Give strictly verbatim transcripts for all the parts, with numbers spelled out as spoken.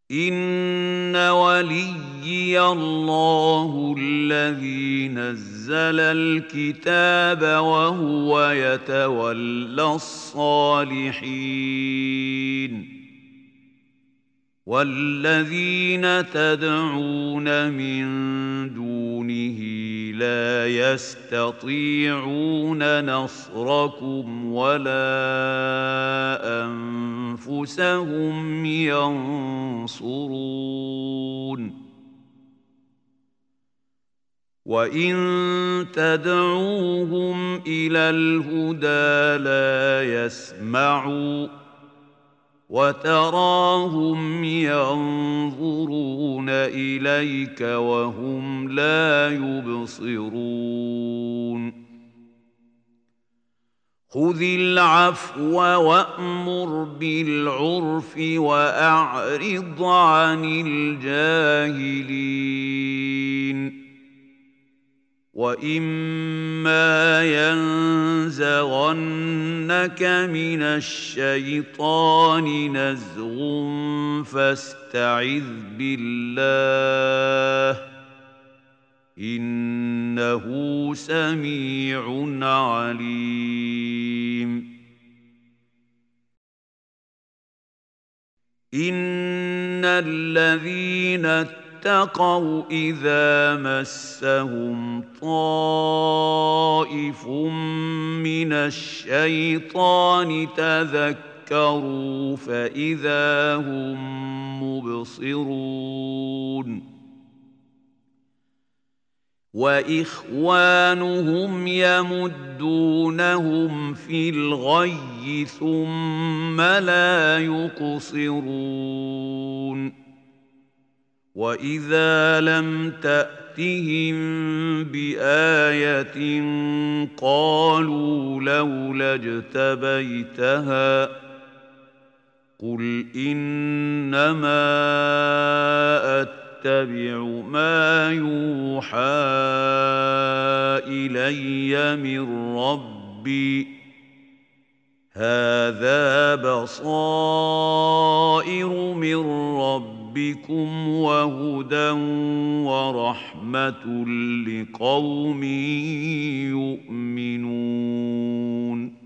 إن وليي الله الذي نزل الكتاب وهو يتولى الصالحين والذين تدعون من دونه لا يستطيعون نصركم ولا أنفسهم ينصرون وإن تدعوهم إلى الهدى لا يسمعوا وتراهم ينظرون إليك وهم لا يبصرون خذ العفو وأمر بالعرف وأعرض عن الجاهلين وإما ينزغنك من الشيطان نزغ فاستعذ بالله إنه سميع عليم إن الذين اتقوا إذا مسهم طائف من الشيطان تذكروا فإذا هم مبصرون وإخوانهم يمدونهم في الغي ثم لا يقصرون وإذا لم تأتهم بآية قالوا لولا اجتبيتها قل إنما أتبع ما يوحى إلي من ربي هذا بصائر من ربكم وهدى ورحمة لقوم يؤمنون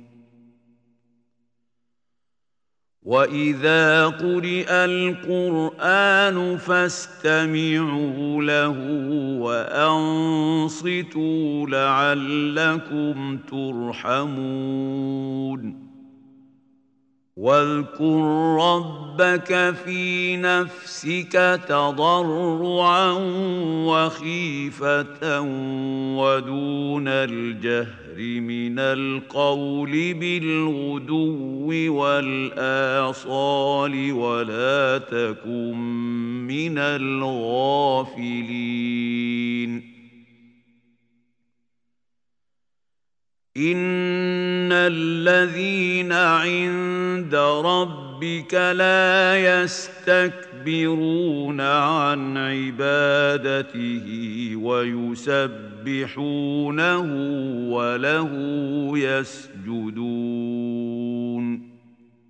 وإذا قرئ القرآن فاستمعوا له وأنصتوا لعلكم ترحمون واذكر ربك في نفسك تضرعا وخيفة ودون الجهر من القول بالغدو والآصال ولا تكن من الغافلين إن الذين عند ربك لا يستكبرون عن عبادته ويسبحونه وله يسجدون